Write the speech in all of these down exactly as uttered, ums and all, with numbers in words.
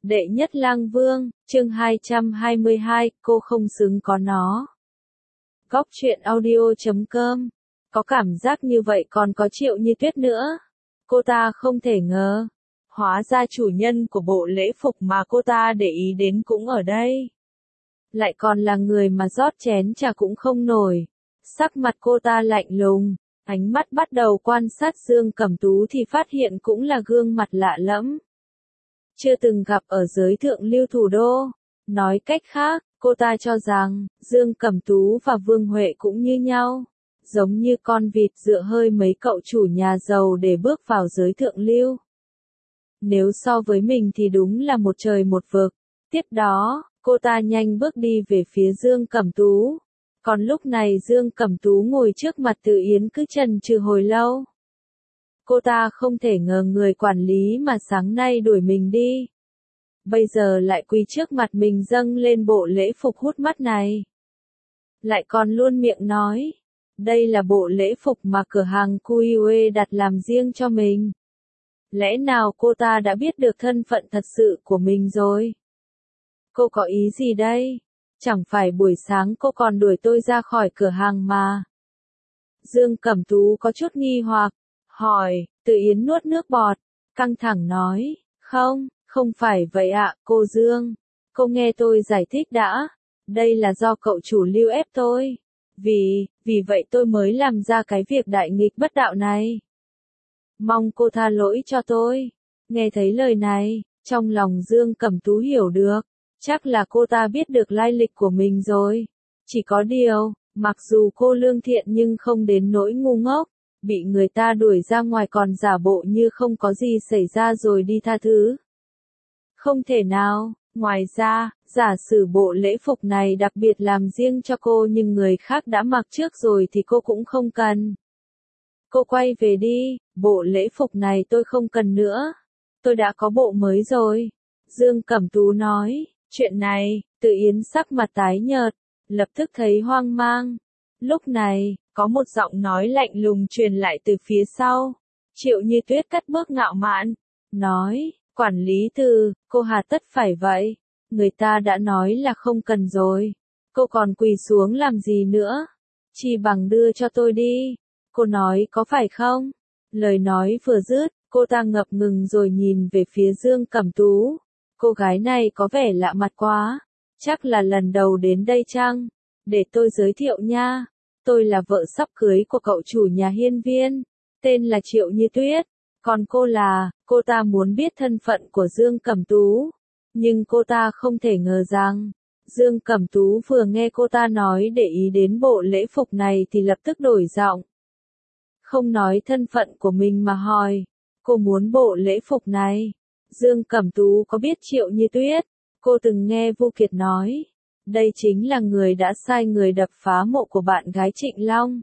Đệ nhất lang vương, chương hai trăm hai mươi hai, cô không xứng có nó. Góc truyện audio chấm com. Có cảm giác như vậy còn có Triệu Như Tuyết nữa. Cô ta không thể ngờ. Hóa ra chủ nhân của bộ lễ phục mà cô ta để ý đến cũng ở đây. Lại còn là người mà rót chén trà cũng không nổi. Sắc mặt cô ta lạnh lùng, ánh mắt bắt đầu quan sát Dương Cẩm Tú thì phát hiện cũng là gương mặt lạ lẫm. Chưa từng gặp ở giới thượng lưu thủ đô. Nói cách khác, cô ta cho rằng, Dương Cẩm Tú và Vương Huệ cũng như nhau. Giống như con vịt dựa hơi mấy cậu chủ nhà giàu để bước vào giới thượng lưu. Nếu so với mình thì đúng là một trời một vực. Tiếp đó, cô ta nhanh bước đi về phía Dương Cẩm Tú. Còn lúc này Dương Cẩm Tú ngồi trước mặt Từ Yến cứ chần chừ hồi lâu. Cô ta không thể ngờ người quản lý mà sáng nay đuổi mình đi. Bây giờ lại quỳ trước mặt mình dâng lên bộ lễ phục hút mắt này. Lại còn luôn miệng nói. Đây là bộ lễ phục mà cửa hàng Cuiue đặt làm riêng cho mình. Lẽ nào cô ta đã biết được thân phận thật sự của mình rồi? Cô có ý gì đây? Chẳng phải buổi sáng cô còn đuổi tôi ra khỏi cửa hàng mà. Dương Cẩm Tú có chút nghi hoặc. Hỏi, Từ Yến nuốt nước bọt, căng thẳng nói, không, không phải vậy ạ, cô Dương. Cô nghe tôi giải thích đã. Đây là do cậu chủ lưu ép tôi. Vì, vì vậy tôi mới làm ra cái việc đại nghịch bất đạo này. Mong cô tha lỗi cho tôi. Nghe thấy lời này, trong lòng Dương Cẩm Tú hiểu được. Chắc là cô ta biết được lai lịch của mình rồi. Chỉ có điều, mặc dù cô lương thiện nhưng không đến nỗi ngu ngốc. Bị người ta đuổi ra ngoài còn giả bộ như không có gì xảy ra rồi đi tha thứ. Không thể nào, ngoài ra, giả sử bộ lễ phục này đặc biệt làm riêng cho cô nhưng người khác đã mặc trước rồi thì cô cũng không cần. Cô quay về đi, bộ lễ phục này tôi không cần nữa. Tôi đã có bộ mới rồi. Dương Cẩm Tú nói, chuyện này, Từ Yến sắc mặt tái nhợt, lập tức thấy hoang mang. Lúc này, có một giọng nói lạnh lùng truyền lại từ phía sau. Triệu Như Tuyết cất bước ngạo mạn, nói, quản lý Từ, cô hà tất phải vậy? Người ta đã nói là không cần rồi. Cô còn quỳ xuống làm gì nữa? Chỉ bằng đưa cho tôi đi. Cô nói có phải không? Lời nói vừa dứt, cô ta ngập ngừng rồi nhìn về phía Dương Cẩm Tú. Cô gái này có vẻ lạ mặt quá. Chắc là lần đầu đến đây chăng? Để tôi giới thiệu nha. Tôi là vợ sắp cưới của cậu chủ nhà Hiên Viên. Tên là Triệu Như Tuyết. Còn cô là, cô ta muốn biết thân phận của Dương Cẩm Tú. Nhưng cô ta không thể ngờ rằng, Dương Cẩm Tú vừa nghe cô ta nói để ý đến bộ lễ phục này thì lập tức đổi giọng. Không nói thân phận của mình mà hỏi, cô muốn bộ lễ phục này. Dương Cẩm Tú có biết Triệu Như Tuyết, cô từng nghe Vu Kiệt nói. Đây chính là người đã sai người đập phá mộ của bạn gái Trịnh Long.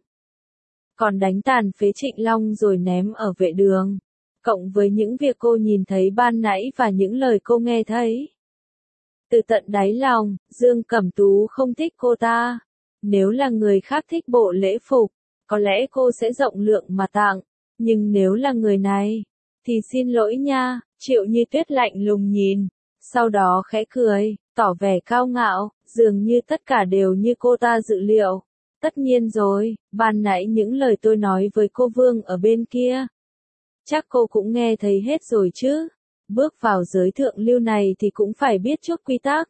Còn đánh tàn phế Trịnh Long rồi ném ở vệ đường. Cộng với những việc cô nhìn thấy ban nãy và những lời cô nghe thấy. Từ tận đáy lòng, Dương Cẩm Tú không thích cô ta. Nếu là người khác thích bộ lễ phục, có lẽ cô sẽ rộng lượng mà tặng. Nhưng nếu là người này, thì xin lỗi nha. Triệu Như Tuyết lạnh lùng nhìn, sau đó khẽ cười, tỏ vẻ cao ngạo, dường như tất cả đều như cô ta dự liệu. Tất nhiên rồi, ban nãy những lời tôi nói với cô Vương ở bên kia. Chắc cô cũng nghe thấy hết rồi chứ. Bước vào giới thượng lưu này thì cũng phải biết chút quy tắc.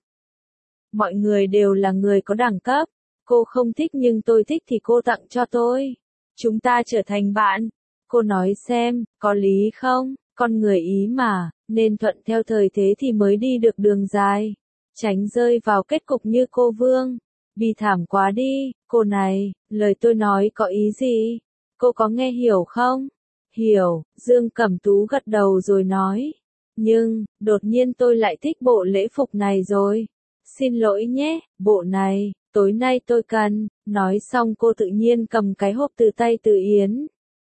Mọi người đều là người có đẳng cấp. Cô không thích nhưng tôi thích thì cô tặng cho tôi. Chúng ta trở thành bạn. Cô nói xem, có lý không? Con người ý mà, nên thuận theo thời thế thì mới đi được đường dài. Tránh rơi vào kết cục như cô Vương. Bi thảm quá đi, cô này, lời tôi nói có ý gì? Cô có nghe hiểu không? Hiểu, Dương Cẩm Tú gật đầu rồi nói. Nhưng, đột nhiên tôi lại thích bộ lễ phục này rồi. Xin lỗi nhé, bộ này, tối nay tôi cần. Nói xong cô tự nhiên cầm cái hộp từ tay Từ Yến.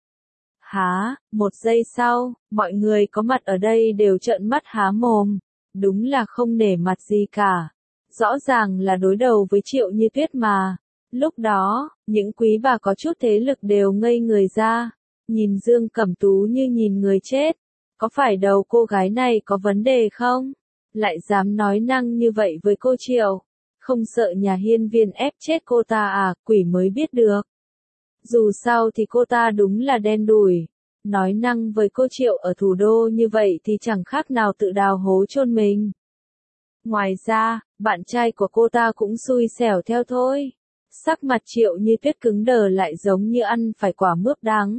Há, một giây sau, mọi người có mặt ở đây đều trợn mắt há mồm. Đúng là không nể mặt gì cả. Rõ ràng là đối đầu với Triệu Như Tuyết mà. Lúc đó, những quý bà có chút thế lực đều ngây người ra. Nhìn Dương Cẩm Tú như nhìn người chết. Có phải đầu cô gái này có vấn đề không? lại dám nói năng như vậy với cô Triệu. Không sợ nhà hiên viên ép chết cô ta à, quỷ mới biết được. Dù sao thì cô ta đúng là đen đủi. Nói năng với cô Triệu ở thủ đô như vậy thì chẳng khác nào tự đào hố chôn mình. Ngoài ra, bạn trai của cô ta cũng xui xẻo theo thôi. Sắc mặt Triệu Như Tuyết cứng đờ lại giống như ăn phải quả mướp đắng.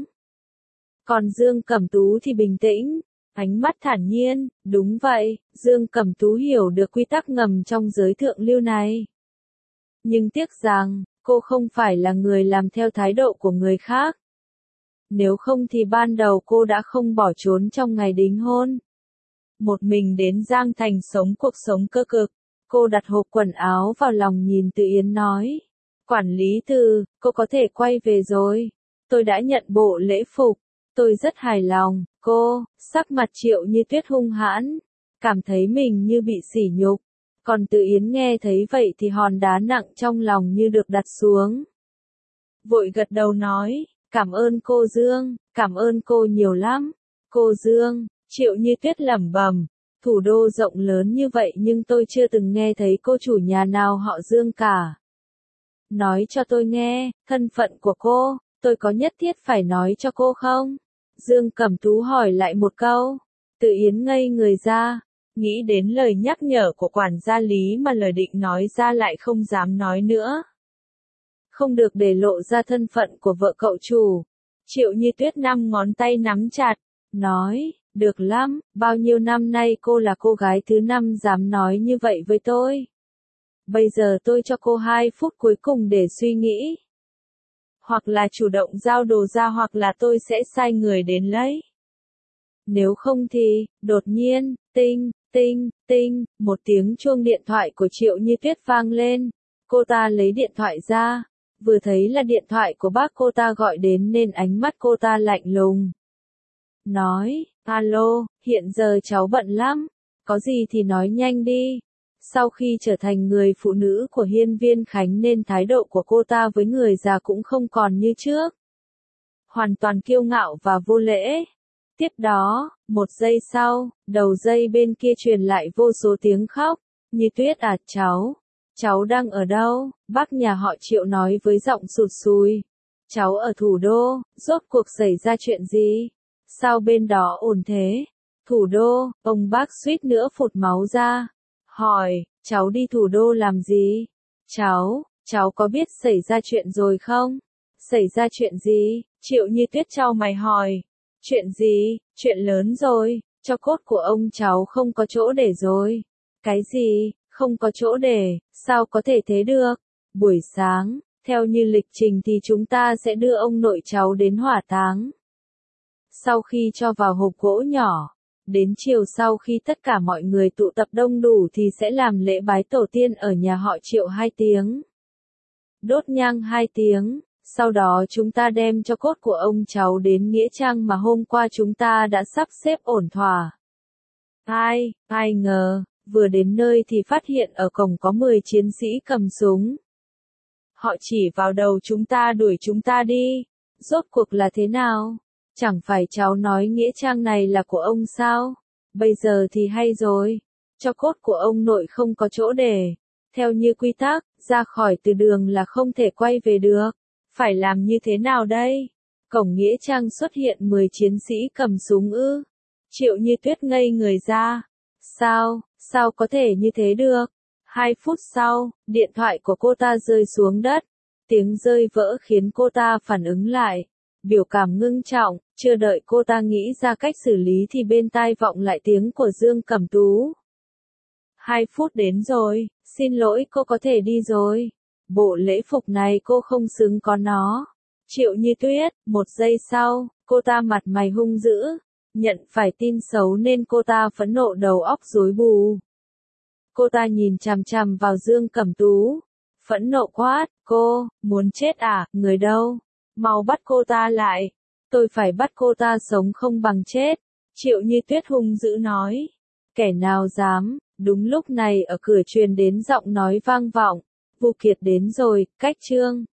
Còn Dương Cẩm Tú thì bình tĩnh, ánh mắt thản nhiên, đúng vậy, Dương Cẩm Tú hiểu được quy tắc ngầm trong giới thượng lưu này. Nhưng tiếc rằng, cô không phải là người làm theo thái độ của người khác. Nếu không thì ban đầu cô đã không bỏ trốn trong ngày đính hôn. Một mình đến Giang Thành sống cuộc sống cơ cực, cô đặt hộp quần áo vào lòng nhìn Từ Yến nói. Quản lý Từ, cô có thể quay về rồi. Tôi đã nhận bộ lễ phục. Tôi rất hài lòng, cô, sắc mặt Triệu Như Tuyết hung hãn, cảm thấy mình như bị sỉ nhục. Còn Từ Yến nghe thấy vậy thì hòn đá nặng trong lòng như được đặt xuống. Vội gật đầu nói, cảm ơn cô Dương, cảm ơn cô nhiều lắm. Cô Dương, Triệu Như Tuyết lẩm bẩm, thủ đô rộng lớn như vậy nhưng tôi chưa từng nghe thấy cô chủ nhà nào họ Dương cả. Nói cho tôi nghe, thân phận của cô, tôi có nhất thiết phải nói cho cô không? Dương Cẩm Tú hỏi lại một câu. Từ Yến ngây người ra, nghĩ đến lời nhắc nhở của quản gia Lý mà lời định nói ra lại không dám nói nữa. Không được để lộ ra thân phận của vợ cậu chủ. Triệu Như Tuyết năm ngón tay nắm chặt, nói, được lắm, bao nhiêu năm nay cô là cô gái thứ năm dám nói như vậy với tôi. Bây giờ tôi cho cô hai phút cuối cùng để suy nghĩ. Hoặc là chủ động giao đồ ra hoặc là tôi sẽ sai người đến lấy. Nếu không thì, đột nhiên, tinh, tinh, tinh, một tiếng chuông điện thoại của Triệu Như Tuyết vang lên. Cô ta lấy điện thoại ra, vừa thấy là điện thoại của bác cô ta gọi đến nên ánh mắt cô ta lạnh lùng. Nói, alo, hiện giờ cháu bận lắm, có gì thì nói nhanh đi. Sau khi trở thành người phụ nữ của Hiên Viên Khánh nên thái độ của cô ta với người già cũng không còn như trước. Hoàn toàn kiêu ngạo và vô lễ. Tiếp đó, một giây sau, đầu dây bên kia truyền lại vô số tiếng khóc. Như Tuyết à, cháu, cháu đang ở đâu? Bác nhà họ Triệu nói với giọng sụt sùi. Cháu ở thủ đô, rốt cuộc xảy ra chuyện gì? Sao bên đó ổn thế? Thủ đô, ông bác suýt nữa phụt máu ra. Hỏi, cháu đi thủ đô làm gì? Cháu, cháu có biết xảy ra chuyện rồi không? Xảy ra chuyện gì? Triệu Như Tuyết chau mày hỏi. Chuyện gì? Chuyện lớn rồi, cho cốt của ông cháu không có chỗ để rồi. Cái gì? Không có chỗ để, sao có thể thế được? Buổi sáng, theo như lịch trình thì chúng ta sẽ đưa ông nội cháu đến hỏa táng. Sau khi cho vào hộp gỗ nhỏ, đến chiều sau khi tất cả mọi người tụ tập đông đủ thì sẽ làm lễ bái tổ tiên ở nhà họ Triệu hai tiếng. Đốt nhang hai tiếng, sau đó chúng ta đem cho cốt của ông cháu đến nghĩa trang mà hôm qua chúng ta đã sắp xếp ổn thỏa. Ai, ai ngờ, vừa đến nơi thì phát hiện ở cổng có mười chiến sĩ cầm súng. Họ chỉ vào đầu chúng ta đuổi chúng ta đi. Rốt cuộc là thế nào? Chẳng phải cháu nói nghĩa trang này là của ông sao? Bây giờ thì hay rồi. Cho cốt của ông nội không có chỗ để. Theo như quy tắc, ra khỏi từ đường là không thể quay về được. Phải làm như thế nào đây? Cổng nghĩa trang xuất hiện mười chiến sĩ cầm súng ư? Triệu Như Tuyết ngây người ra. Sao, sao có thể như thế được? Hai phút sau, điện thoại của cô ta rơi xuống đất. Tiếng rơi vỡ khiến cô ta phản ứng lại. Biểu cảm ngưng trọng, chưa đợi cô ta nghĩ ra cách xử lý thì bên tai vọng lại tiếng của Dương Cẩm Tú. Hai phút đến rồi, xin lỗi cô có thể đi rồi. Bộ lễ phục này cô không xứng có nó. Triệu Như Tuyết, một giây sau, cô ta mặt mày hung dữ. Nhận phải tin xấu nên cô ta phẫn nộ đầu óc rối bù. Cô ta nhìn chằm chằm vào Dương Cẩm Tú. Phẫn nộ quát, cô, muốn chết à, người đâu? Mau bắt cô ta lại. Tôi phải bắt cô ta sống không bằng chết. Triệu Như Tuyết hung dữ nói. Kẻ nào dám, đúng lúc này ở cửa truyền đến giọng nói vang vọng. Vu Kiệt đến rồi, cách chương.